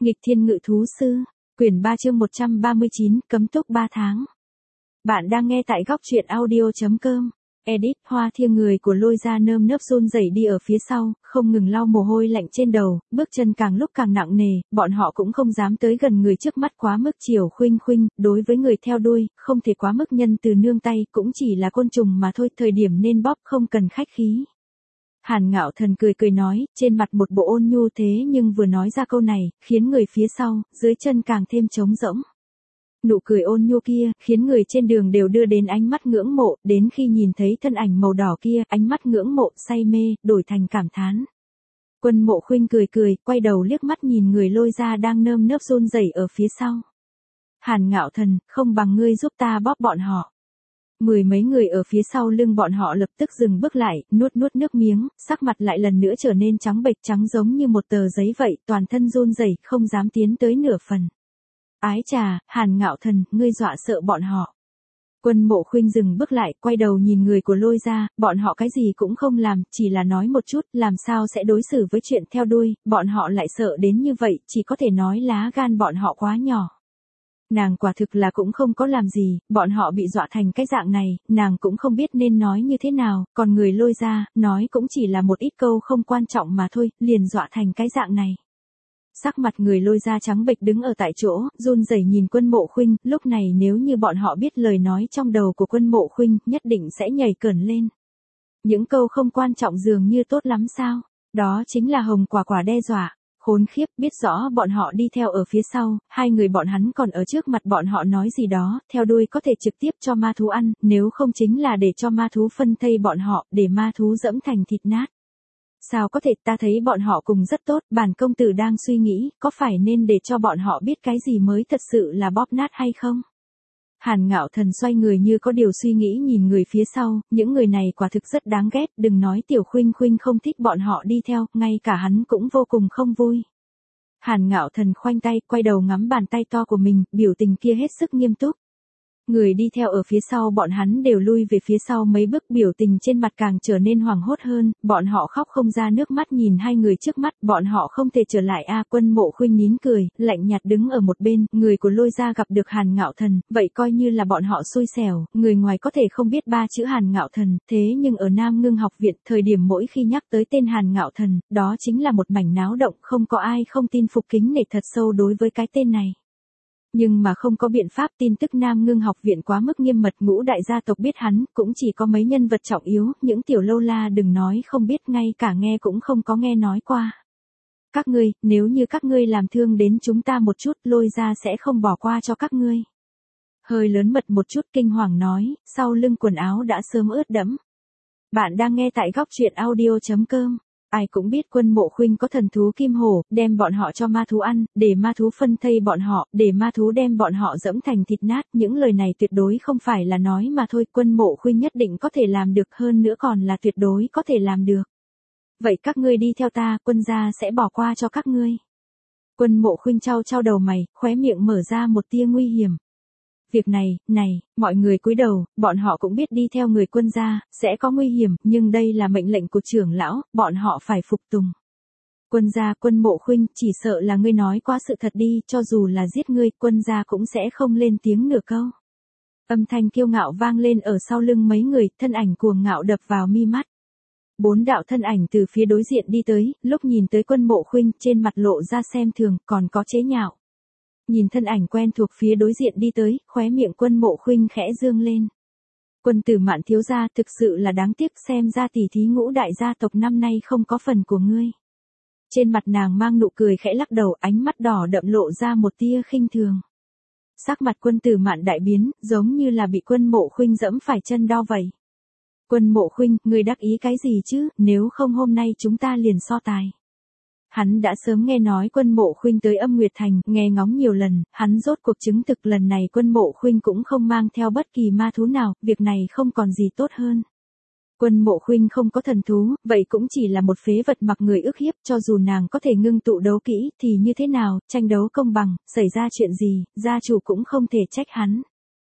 Nghịch thiên ngự thú sư, quyển 3 chương 139, cấm túc 3 tháng. Bạn đang nghe tại góc truyện audio.com. Edit, Hoa Thiêng người của Lôi Gia nơm nớp run rẩy đi ở phía sau, không ngừng lau mồ hôi lạnh trên đầu, bước chân càng lúc càng nặng nề, bọn họ cũng không dám tới gần người trước mắt quá mức chiều khuynh khuynh, đối với người theo đuôi, không thể quá mức nhân từ nương tay, cũng chỉ là côn trùng mà thôi, thời điểm nên bóp không cần khách khí. Hàn Ngạo Thần cười cười nói, trên mặt một bộ ôn nhu thế nhưng vừa nói ra câu này, khiến người phía sau, dưới chân càng thêm trống rỗng. Nụ cười ôn nhu kia, khiến người trên đường đều đưa đến ánh mắt ngưỡng mộ, đến khi nhìn thấy thân ảnh màu đỏ kia, ánh mắt ngưỡng mộ, say mê, đổi thành cảm thán. Quân Mộ Khuynh cười cười, quay đầu liếc mắt nhìn người Lôi Gia đang nơm nớp run rẩy ở phía sau. Hàn Ngạo Thần, không bằng ngươi giúp ta bóp bọn họ. Mười mấy người ở phía sau lưng bọn họ lập tức dừng bước lại, nuốt nước miếng, sắc mặt lại lần nữa trở nên trắng bệch trắng giống như một tờ giấy vậy, toàn thân run rẩy, không dám tiến tới nửa phần. Ái chà, Hàn Ngạo Thần, ngươi dọa sợ bọn họ. Quân Mộ Khuynh dừng bước lại, quay đầu nhìn người của Lôi Gia, bọn họ cái gì cũng không làm, chỉ là nói một chút, làm sao sẽ đối xử với chuyện theo đuôi, bọn họ lại sợ đến như vậy, chỉ có thể nói lá gan bọn họ quá nhỏ. Nàng quả thực là cũng không có làm gì, bọn họ bị dọa thành cái dạng này, nàng cũng không biết nên nói như thế nào, còn người Lôi Gia, nói cũng chỉ là một ít câu không quan trọng mà thôi, liền dọa thành cái dạng này. Sắc mặt người Lôi Gia trắng bệch đứng ở tại chỗ, run rẩy nhìn Quân Mộ Khuynh, lúc này nếu như bọn họ biết lời nói trong đầu của Quân Mộ Khuynh, nhất định sẽ nhảy cẫng lên. Những câu không quan trọng dường như tốt lắm sao? Đó chính là hồng quả quả đe dọa. Khốn khiếp, biết rõ bọn họ đi theo ở phía sau, hai người bọn hắn còn ở trước mặt bọn họ nói gì đó, theo đuôi có thể trực tiếp cho ma thú ăn, nếu không chính là để cho ma thú phân thây bọn họ, để ma thú dẫm thành thịt nát. Sao có thể, ta thấy bọn họ cùng rất tốt, bản công tử đang suy nghĩ, có phải nên để cho bọn họ biết cái gì mới thật sự là bóp nát hay không? Hàn Ngạo Thần xoay người như có điều suy nghĩ nhìn người phía sau, những người này quả thực rất đáng ghét, đừng nói Tiểu Khuynh Khuynh không thích bọn họ đi theo, ngay cả hắn cũng vô cùng không vui. Hàn Ngạo Thần khoanh tay, quay đầu ngắm bàn tay to của mình, biểu tình kia hết sức nghiêm túc. Người đi theo ở phía sau bọn hắn đều lui về phía sau mấy bước, biểu tình trên mặt càng trở nên hoảng hốt hơn, bọn họ khóc không ra nước mắt nhìn hai người trước mắt, bọn họ không thể trở lại a. Quân Mộ Khuynh nín cười, lạnh nhạt đứng ở một bên, người của Lôi Gia gặp được Hàn Ngạo Thần, vậy coi như là bọn họ xui xẻo, người ngoài có thể không biết ba chữ Hàn Ngạo Thần, thế nhưng ở Nam Ngưng học viện, thời điểm mỗi khi nhắc tới tên Hàn Ngạo Thần, đó chính là một mảnh náo động, không có ai không tin phục kính nể thật sâu đối với cái tên này. Nhưng mà không có biện pháp, tin tức Nam Ngưng học viện quá mức nghiêm mật, ngũ đại gia tộc biết hắn, cũng chỉ có mấy nhân vật trọng yếu, những tiểu lâu la đừng nói không biết, ngay cả nghe cũng không có nghe nói qua. Các ngươi, nếu như các ngươi làm thương đến chúng ta một chút, Lôi Gia sẽ không bỏ qua cho các ngươi. Hơi lớn mật một chút, kinh hoàng nói, sau lưng quần áo đã sớm ướt đẫm. Bạn đang nghe tại góc truyện audio.com. Ai cũng biết Quân Mộ Khuynh có thần thú kim hổ, đem bọn họ cho ma thú ăn, để ma thú phân thây bọn họ, để ma thú đem bọn họ dẫm thành thịt nát, những lời này tuyệt đối không phải là nói mà thôi, Quân Mộ Khuynh nhất định có thể làm được, hơn nữa còn là tuyệt đối có thể làm được. Vậy các ngươi đi theo ta, Quân gia sẽ bỏ qua cho các ngươi. Quân Mộ Khuynh chau đầu mày, khóe miệng mở ra một tia nguy hiểm. Việc này, mọi người cúi đầu, bọn họ cũng biết đi theo người Quân gia, sẽ có nguy hiểm, nhưng đây là mệnh lệnh của trưởng lão, bọn họ phải phục tùng. Quân gia, Quân Mộ Khuynh, chỉ sợ là ngươi nói quá sự thật đi, cho dù là giết ngươi, Quân gia cũng sẽ không lên tiếng nửa câu. Âm thanh kiêu ngạo vang lên ở sau lưng mấy người, thân ảnh cuồng ngạo đập vào mi mắt. Bốn đạo thân ảnh từ phía đối diện đi tới, lúc nhìn tới Quân Mộ Khuynh, trên mặt lộ ra xem thường, còn có chế nhạo. Nhìn thân ảnh quen thuộc phía đối diện đi tới, khóe miệng Quân Mộ Khuynh khẽ dương lên. Quân Tử Mạn thiếu gia, thực sự là đáng tiếc, xem ra tỷ thí ngũ đại gia tộc năm nay không có phần của ngươi. Trên mặt nàng mang nụ cười khẽ lắc đầu, ánh mắt đỏ đậm lộ ra một tia khinh thường. Sắc mặt Quân Tử Mạn đại biến, giống như là bị Quân Mộ Khuynh dẫm phải chân đau vậy. Quân Mộ Khuynh, ngươi đắc ý cái gì chứ, nếu không hôm nay chúng ta liền so tài. Hắn đã sớm nghe nói Quân Mộ Khuynh tới Âm Nguyệt Thành, nghe ngóng nhiều lần, hắn rốt cuộc chứng thực lần này Quân Mộ Khuynh cũng không mang theo bất kỳ ma thú nào, việc này không còn gì tốt hơn. Quân Mộ Khuynh không có thần thú, vậy cũng chỉ là một phế vật mặc người ức hiếp, cho dù nàng có thể ngưng tụ đấu kỹ, thì như thế nào, tranh đấu công bằng, xảy ra chuyện gì, gia chủ cũng không thể trách hắn.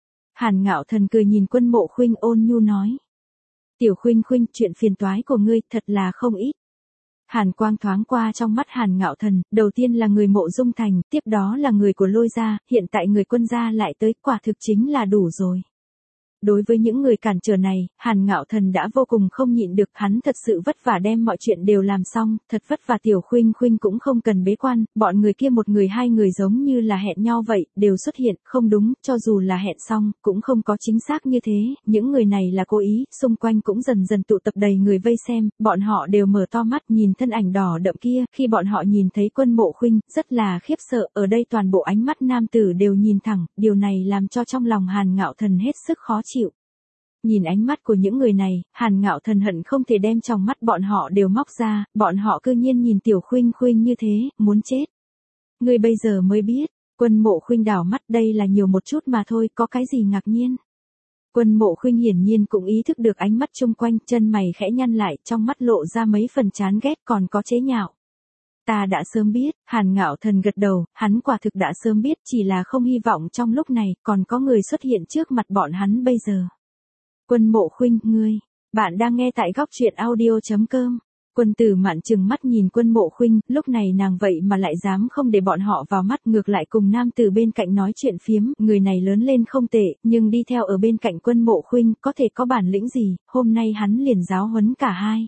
Hàn Ngạo Thần cười nhìn Quân Mộ Khuynh ôn nhu nói. Tiểu Khuynh Khuynh, chuyện phiền toái của ngươi thật là không ít. Hàn quang thoáng qua trong mắt Hàn Ngạo Thần, đầu tiên là người Mộ Dung Thành, tiếp đó là người của Lôi gia, hiện tại người Quân gia lại tới, quả thực chính là đủ rồi. Đối với những người cản trở này, Hàn Ngạo Thần đã vô cùng không nhịn được, hắn thật sự vất vả đem mọi chuyện đều làm xong, thật vất vả Tiểu Khuynh Khuynh cũng không cần bế quan, bọn người kia một người hai người giống như là hẹn nhau vậy, đều xuất hiện, không đúng, cho dù là hẹn xong, cũng không có chính xác như thế, những người này là cố ý, xung quanh cũng dần dần tụ tập đầy người vây xem, bọn họ đều mở to mắt nhìn thân ảnh đỏ đậm kia, khi bọn họ nhìn thấy Quân Mộ Khuynh, rất là khiếp sợ, ở đây toàn bộ ánh mắt nam tử đều nhìn thẳng, điều này làm cho trong lòng Hàn Ngạo Thần hết sức khó chịu. Nhìn ánh mắt của những người này, Hàn Ngạo Thần hận không thể đem trong mắt bọn họ đều móc ra, bọn họ cư nhiên nhìn Tiểu Khuynh Khuynh như thế, muốn chết. Ngươi bây giờ mới biết, Quân Mộ Khuynh đảo mắt, đây là nhiều một chút mà thôi, có cái gì ngạc nhiên. Quân Mộ Khuynh hiển nhiên cũng ý thức được ánh mắt chung quanh, chân mày khẽ nhăn lại, trong mắt lộ ra mấy phần chán ghét còn có chế nhạo. Ta đã sớm biết, Hàn Ngạo Thần gật đầu, hắn quả thực đã sớm biết, chỉ là không hy vọng trong lúc này còn có người xuất hiện trước mặt bọn hắn bây giờ. Quân Mộ Khuynh, ngươi, bạn đang nghe tại góc truyện audio.com. Quân Tử Mạn trừng mắt nhìn Quân Mộ Khuynh, lúc này nàng vậy mà lại dám không để bọn họ vào mắt, ngược lại cùng nam tử bên cạnh nói chuyện phiếm, người này lớn lên không tệ, nhưng đi theo ở bên cạnh Quân Mộ Khuynh, có thể có bản lĩnh gì, hôm nay hắn liền giáo huấn cả hai.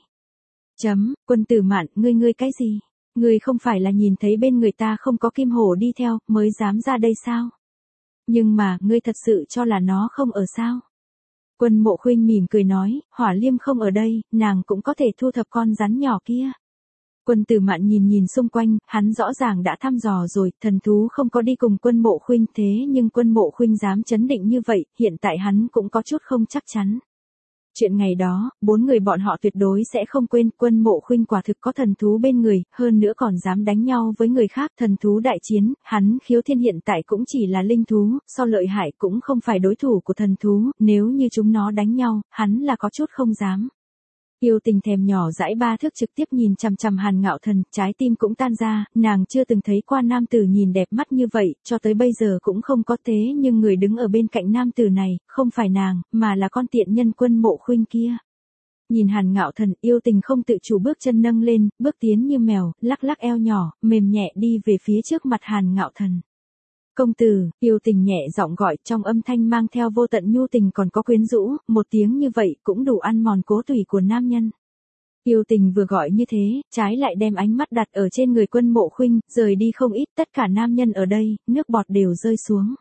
Quân Tử Mạn, ngươi cái gì? Ngươi không phải là nhìn thấy bên người ta không có Kim Hổ đi theo, mới dám ra đây sao? Nhưng mà, ngươi thật sự cho là nó không ở sao? Quân Mộ Khuynh mỉm cười nói, Hỏa Liêm không ở đây, nàng cũng có thể thu thập con rắn nhỏ kia. Quân Tử Mạn nhìn xung quanh, hắn rõ ràng đã thăm dò rồi, thần thú không có đi cùng Quân Mộ Khuynh, thế nhưng Quân Mộ Khuynh dám chấn định như vậy, hiện tại hắn cũng có chút không chắc chắn. Chuyện ngày đó, bốn người bọn họ tuyệt đối sẽ không quên, Quân Mộ Khuynh quả thực có thần thú bên người, hơn nữa còn dám đánh nhau với người khác, thần thú đại chiến, hắn Khiếu Thiên hiện tại cũng chỉ là linh thú, so lợi hại cũng không phải đối thủ của thần thú, nếu như chúng nó đánh nhau, hắn là có chút không dám. Yêu Tình thèm nhỏ dãi ba thước trực tiếp nhìn chằm chằm Hàn Ngạo Thần, trái tim cũng tan ra, nàng chưa từng thấy qua nam tử nhìn đẹp mắt như vậy, cho tới bây giờ cũng không có, thế nhưng người đứng ở bên cạnh nam tử này, không phải nàng, mà là con tiện nhân Quân Mộ Khuynh kia. Nhìn Hàn Ngạo Thần, Yêu Tình không tự chủ bước chân nâng lên, bước tiến như mèo, lắc lắc eo nhỏ, mềm nhẹ đi về phía trước mặt Hàn Ngạo Thần. Công tử, Yêu Tình nhẹ giọng gọi, trong âm thanh mang theo vô tận nhu tình còn có quyến rũ, một tiếng như vậy cũng đủ ăn mòn cố tủy của nam nhân. Yêu Tình vừa gọi như thế, trái lại đem ánh mắt đặt ở trên người Quân Mộ Khuynh, rời đi không ít, tất cả nam nhân ở đây, nước bọt đều rơi xuống.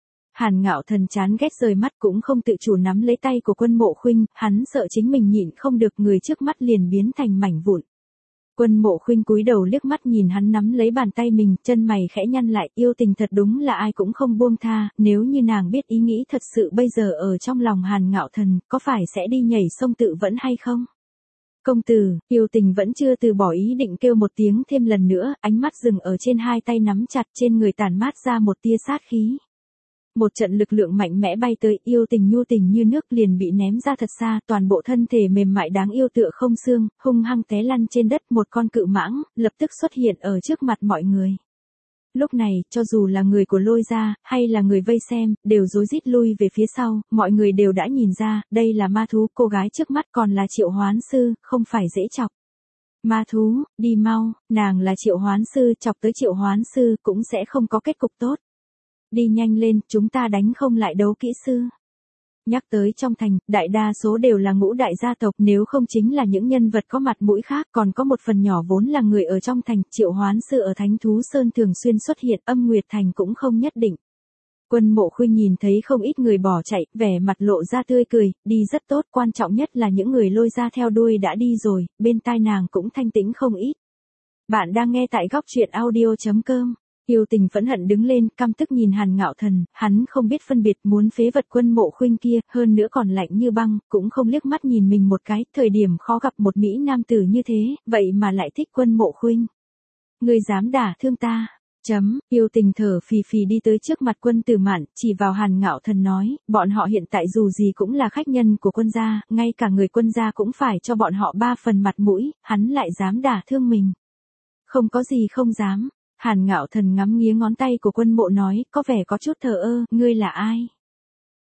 Hàn Ngạo Thần chán ghét rời mắt cũng không tự chủ nắm lấy tay của Quân Mộ Khuynh, hắn sợ chính mình nhịn không được, người trước mắt liền biến thành mảnh vụn. Quân Mộ Khuynh cúi đầu liếc mắt nhìn hắn nắm lấy bàn tay mình, chân mày khẽ nhăn lại, Yêu Tình thật đúng là ai cũng không buông tha, nếu như nàng biết ý nghĩ thật sự bây giờ ở trong lòng Hàn Ngạo Thần, có phải sẽ đi nhảy sông tự vẫn hay không? Công tử, Yêu Tình vẫn chưa từ bỏ ý định kêu một tiếng thêm lần nữa, ánh mắt dừng ở trên hai tay nắm chặt, trên người tản mát ra một tia sát khí. Một trận lực lượng mạnh mẽ bay tới, Yêu Tình nhu tình như nước liền bị ném ra thật xa, toàn bộ thân thể mềm mại đáng yêu tựa không xương, hung hăng té lăn trên đất, một con cự mãng, lập tức xuất hiện ở trước mặt mọi người. Lúc này, cho dù là người của Lôi gia, hay là người vây xem, đều rối rít lui về phía sau, mọi người đều đã nhìn ra, đây là ma thú, cô gái trước mắt còn là Triệu Hoán Sư, không phải dễ chọc. Ma thú, đi mau, nàng là Triệu Hoán Sư, chọc tới Triệu Hoán Sư cũng sẽ không có kết cục tốt. Đi nhanh lên, chúng ta đánh không lại đấu kỹ sư. Nhắc tới trong thành, đại đa số đều là ngũ đại gia tộc, nếu không chính là những nhân vật có mặt mũi khác, còn có một phần nhỏ vốn là người ở trong thành, Triệu Hoán Sư ở Thánh Thú Sơn thường xuyên xuất hiện, Âm Nguyệt Thành cũng không nhất định. Quân Mộ Khuynh nhìn thấy không ít người bỏ chạy, vẻ mặt lộ ra tươi cười, đi rất tốt, quan trọng nhất là những người Lôi gia theo đuôi đã đi rồi, bên tai nàng cũng thanh tĩnh không ít. Bạn đang nghe tại góc truyện audio.com. Yêu Tình phẫn hận đứng lên, căm tức nhìn Hàn Ngạo Thần, hắn không biết phân biệt, muốn phế vật Quân Mộ Khuynh kia, hơn nữa còn lạnh như băng, cũng không liếc mắt nhìn mình một cái, thời điểm khó gặp một mỹ nam tử như thế, vậy mà lại thích Quân Mộ Khuynh. Ngươi dám đả thương ta? Yêu Tình thở phì phì đi tới trước mặt Quân Tử Mạn, chỉ vào Hàn Ngạo Thần nói, bọn họ hiện tại dù gì cũng là khách nhân của Quân gia, ngay cả người Quân gia cũng phải cho bọn họ 3 phần mặt mũi, hắn lại dám đả thương mình. Không có gì không dám. Hàn Ngạo Thần ngắm nghía ngón tay của Quân Mộ nói, có vẻ có chút thờ ơ, ngươi là ai?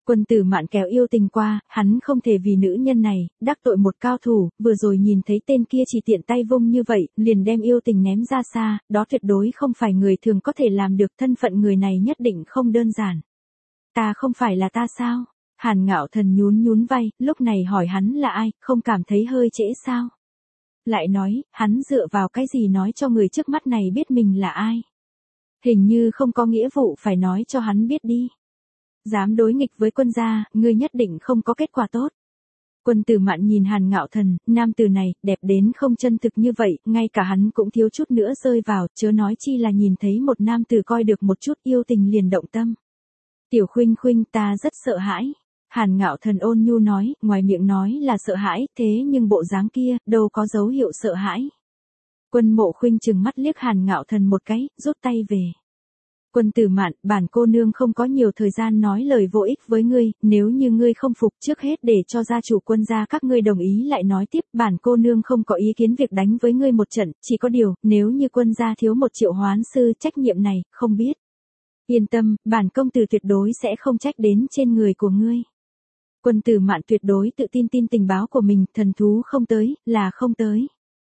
Quân Tử Mạn kéo Yêu Tình qua, hắn không thể vì nữ nhân này, đắc tội một cao thủ, vừa rồi nhìn thấy tên kia chỉ tiện tay vung như vậy, liền đem Yêu Tình ném ra xa, đó tuyệt đối không phải người thường có thể làm được, thân phận người này nhất định không đơn giản. Ta không phải là ta sao? Hàn Ngạo Thần nhún nhún vai, lúc này hỏi hắn là ai, không cảm thấy hơi trễ sao? Lại nói, hắn dựa vào cái gì nói cho người trước mắt này biết mình là ai? Hình như không có nghĩa vụ phải nói cho hắn biết đi. Dám đối nghịch với quân gia, ngươi nhất định không có kết quả tốt. Quân Tử Mạn nhìn Hàn Ngạo Thần, nam tử này, đẹp đến không chân thực như vậy, ngay cả hắn cũng thiếu chút nữa rơi vào, chớ nói chi là nhìn thấy một nam tử coi được một chút Yêu Tình liền động tâm. Tiểu Khuynh Khuynh, ta rất sợ hãi. Hàn Ngạo Thần ôn nhu nói, ngoài miệng nói là sợ hãi, thế nhưng bộ dáng kia, đâu có dấu hiệu sợ hãi. Quân Mộ Khuynh trừng mắt liếc Hàn Ngạo Thần một cái, rút tay về. Quân Tử Mạn, bản cô nương không có nhiều thời gian nói lời vô ích với ngươi, nếu như ngươi không phục trước hết để cho gia chủ quân gia các ngươi đồng ý lại nói tiếp, bản cô nương không có ý kiến việc đánh với ngươi một trận, chỉ có điều, nếu như quân gia thiếu một triệu hoán sư, trách nhiệm này, không biết. Yên tâm, bản công tử tuyệt đối sẽ không trách đến trên người của ngươi. Quân Tử Mạn tuyệt đối tự tin tình báo của mình, thần thú không tới, là không tới.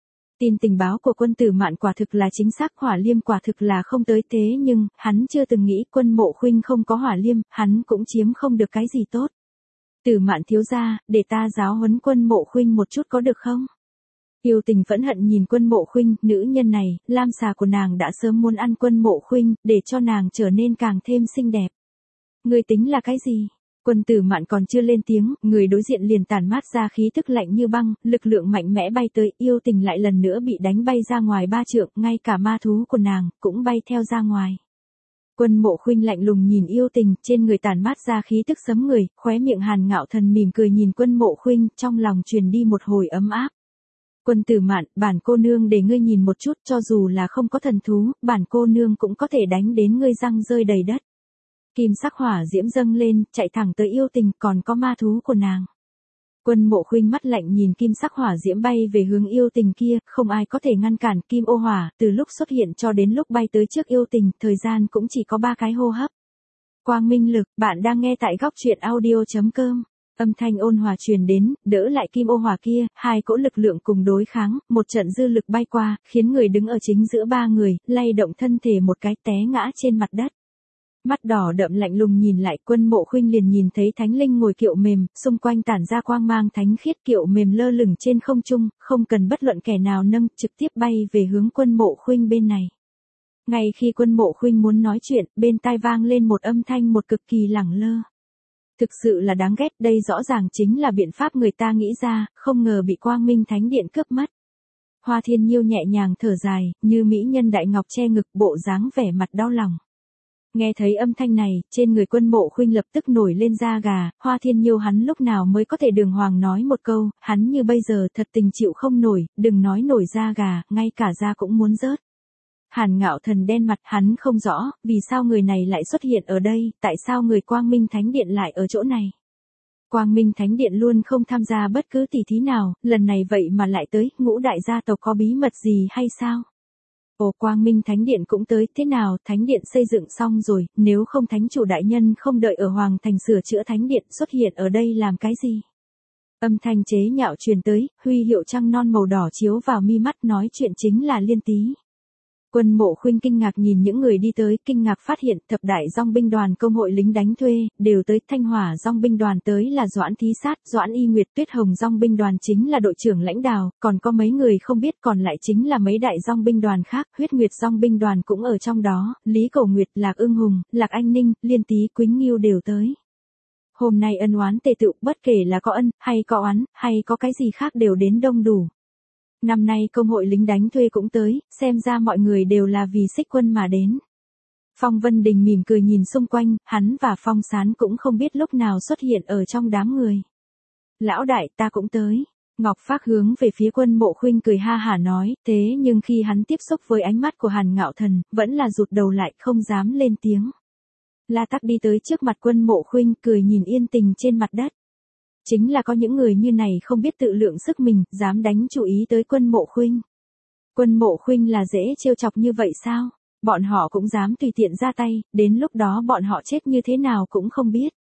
Tình báo của Quân Tử Mạn quả thực là chính xác, Hỏa Liêm quả thực là không tới, thế nhưng, hắn chưa từng nghĩ Quân Mộ Khuynh không có Hỏa Liêm, hắn cũng chiếm không được cái gì tốt. Tử Mạn thiếu gia, để ta giáo huấn Quân Mộ Khuynh một chút có được không? Yêu Tình phẫn hận nhìn Quân Mộ Khuynh, nữ nhân này, lam xà của nàng đã sớm muốn ăn Quân Mộ Khuynh, để cho nàng trở nên càng thêm xinh đẹp. Ngươi tính là cái gì? Quân Tử Mạn còn chưa lên tiếng, người đối diện liền tản mát ra khí tức lạnh như băng, lực lượng mạnh mẽ bay tới, Yêu Tình lại lần nữa bị đánh bay ra ngoài 3 trượng, ngay cả ma thú của nàng, cũng bay theo ra ngoài. Quân Mộ Khuynh lạnh lùng nhìn Yêu Tình, trên người tản mát ra khí tức sấm người, khóe miệng Hàn Ngạo Thần mỉm cười nhìn Quân Mộ Khuynh, trong lòng truyền đi một hồi ấm áp. Quân Tử Mạn, bản cô nương để ngươi nhìn một chút, cho dù là không có thần thú, bản cô nương cũng có thể đánh đến ngươi răng rơi đầy đất. Kim sắc hỏa diễm dâng lên, chạy thẳng tới Yêu Tình, còn có ma thú của nàng. Quân Mộ Khuynh mắt lạnh nhìn kim sắc hỏa diễm bay về hướng Yêu Tình kia, không ai có thể ngăn cản kim ô hỏa, từ lúc xuất hiện cho đến lúc bay tới trước Yêu Tình, thời gian cũng chỉ có 3 cái hô hấp. Quang Minh Lực, bạn đang nghe tại góc truyện audio.com. Âm thanh ôn hòa truyền đến, đỡ lại kim ô hỏa kia, hai cỗ lực lượng cùng đối kháng, một trận dư lực bay qua, khiến người đứng ở chính giữa 3 người, lay động thân thể một cái té ngã trên mặt đất. Mắt đỏ đậm lạnh lùng nhìn lại, Quân Mộ Khuynh liền nhìn thấy thánh linh ngồi kiệu mềm, xung quanh tản ra quang mang thánh khiết, kiệu mềm lơ lửng trên không trung, không cần bất luận kẻ nào nâng, trực tiếp bay về hướng Quân Mộ Khuynh bên này. Ngay khi Quân Mộ Khuynh muốn nói chuyện, bên tai vang lên một âm thanh một cực kỳ lẳng lơ. Thực sự là đáng ghét, đây rõ ràng chính là biện pháp người ta nghĩ ra, không ngờ bị Quang Minh Thánh Điện cướp mất. Hoa Thiên Nhiêu nhẹ nhàng thở dài, như mỹ nhân đại ngọc che ngực, bộ dáng vẻ mặt đau lòng. Nghe thấy âm thanh này, trên người Quân Mộ Khuynh lập tức nổi lên da gà, Hoa Thiên Nhiêu hắn lúc nào mới có thể đường hoàng nói một câu, hắn như bây giờ thật tình chịu không nổi, đừng nói nổi da gà, ngay cả da cũng muốn rớt. Hàn Ngạo Thần đen mặt, hắn không rõ, vì sao người này lại xuất hiện ở đây, tại sao người Quang Minh Thánh Điện lại ở chỗ này. Quang Minh Thánh Điện luôn không tham gia bất cứ tỷ thí nào, lần này vậy mà lại tới, Ngũ đại gia tộc có bí mật gì hay sao? Ồ, Quang Minh Thánh Điện cũng tới, thế nào, Thánh Điện xây dựng xong rồi, nếu không Thánh chủ đại nhân không đợi ở Hoàng Thành sửa chữa Thánh Điện xuất hiện ở đây làm cái gì? Âm thanh chế nhạo truyền tới, huy hiệu trăng non màu đỏ chiếu vào mi mắt, nói chuyện chính là Liên Tý. Quân Mộ Khuynh kinh ngạc nhìn những người đi tới, kinh ngạc phát hiện thập đại dòng binh đoàn công hội lính đánh thuê, đều tới. Thanh Hỏa dòng binh đoàn tới là Doãn Thí Sát, Doãn Y Nguyệt, Tuyết Hồng dòng binh đoàn chính là đội trưởng lãnh đạo, còn có mấy người không biết, còn lại chính là mấy đại dòng binh đoàn khác, Huyết Nguyệt dòng binh đoàn cũng ở trong đó, Lý Cầu Nguyệt, Lạc Ưng Hùng, Lạc Anh Ninh, Liên Tý, Quýnh Nghiêu đều tới. Hôm nay ân oán tề tựu, bất kể là có ân, hay có oán, hay có cái gì khác đều đến đông đủ. Năm nay công hội lính đánh thuê cũng tới, xem ra mọi người đều là vì Xích Quân mà đến. Phong Vân Đình mỉm cười nhìn xung quanh, hắn và Phong Sán cũng không biết lúc nào xuất hiện ở trong đám người. Lão đại, ta cũng tới. Ngọc Phác hướng về phía Quân Mộ Khuynh cười ha hả nói, thế nhưng khi hắn tiếp xúc với ánh mắt của Hàn Ngạo Thần, vẫn là rụt đầu lại, không dám lên tiếng. La Tắc đi tới trước mặt Quân Mộ Khuynh, cười nhìn yên tình trên mặt đất. Chính là có những người như này không biết tự lượng sức mình, dám đánh chú ý tới Quân Mộ Khuynh. Quân Mộ Khuynh là dễ trêu chọc như vậy sao? Bọn họ cũng dám tùy tiện ra tay, đến lúc đó bọn họ chết như thế nào cũng không biết.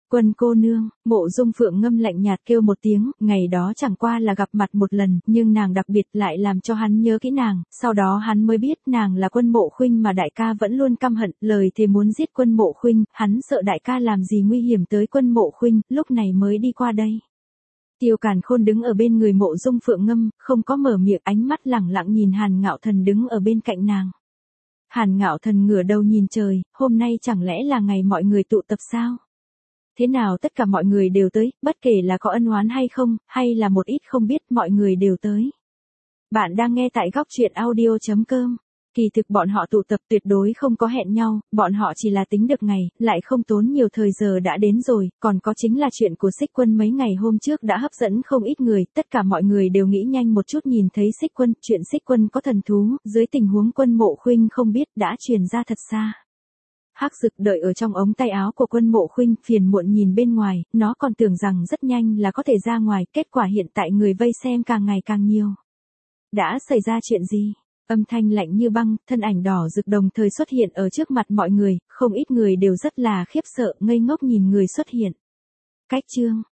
Quân cô nương, Mộ Dung Phượng Ngâm lạnh nhạt kêu một tiếng, ngày đó chẳng qua là gặp mặt một lần, nhưng nàng đặc biệt lại làm cho hắn nhớ kỹ nàng, sau đó hắn mới biết nàng là Quân Mộ Khuynh mà đại ca vẫn luôn căm hận, lời thề muốn giết Quân Mộ Khuynh, hắn sợ đại ca làm gì nguy hiểm tới Quân Mộ Khuynh, lúc này mới đi qua đây. Tiêu Càn Khôn đứng ở bên người Mộ Dung Phượng Ngâm, không có mở miệng, ánh mắt lẳng lặng nhìn Hàn Ngạo Thần đứng ở bên cạnh nàng. Hàn Ngạo Thần ngửa đầu nhìn trời, hôm nay chẳng lẽ là ngày mọi người tụ tập sao? Thế nào tất cả mọi người đều tới, bất kể là có ân oán hay không, hay là một ít không biết, mọi người đều tới. Bạn đang nghe tại góc truyện audio.com. Kỳ thực bọn họ tụ tập tuyệt đối không có hẹn nhau, bọn họ chỉ là tính được ngày, lại không tốn nhiều thời giờ đã đến rồi, còn có chính là chuyện của Xích Quân mấy ngày hôm trước đã hấp dẫn không ít người, tất cả mọi người đều nghĩ nhanh một chút nhìn thấy Xích Quân, chuyện Xích Quân có thần thú, dưới tình huống Quân Mộ Khuynh không biết đã truyền ra thật xa. Hắc Dực đợi ở trong ống tay áo của Quân Mộ Khuynh, phiền muộn nhìn bên ngoài, nó còn tưởng rằng rất nhanh là có thể ra ngoài, kết quả hiện tại người vây xem càng ngày càng nhiều. Đã xảy ra chuyện gì? Âm thanh lạnh như băng, thân ảnh đỏ rực đồng thời xuất hiện ở trước mặt mọi người, không ít người đều rất là khiếp sợ, ngây ngốc nhìn người xuất hiện. Cách chương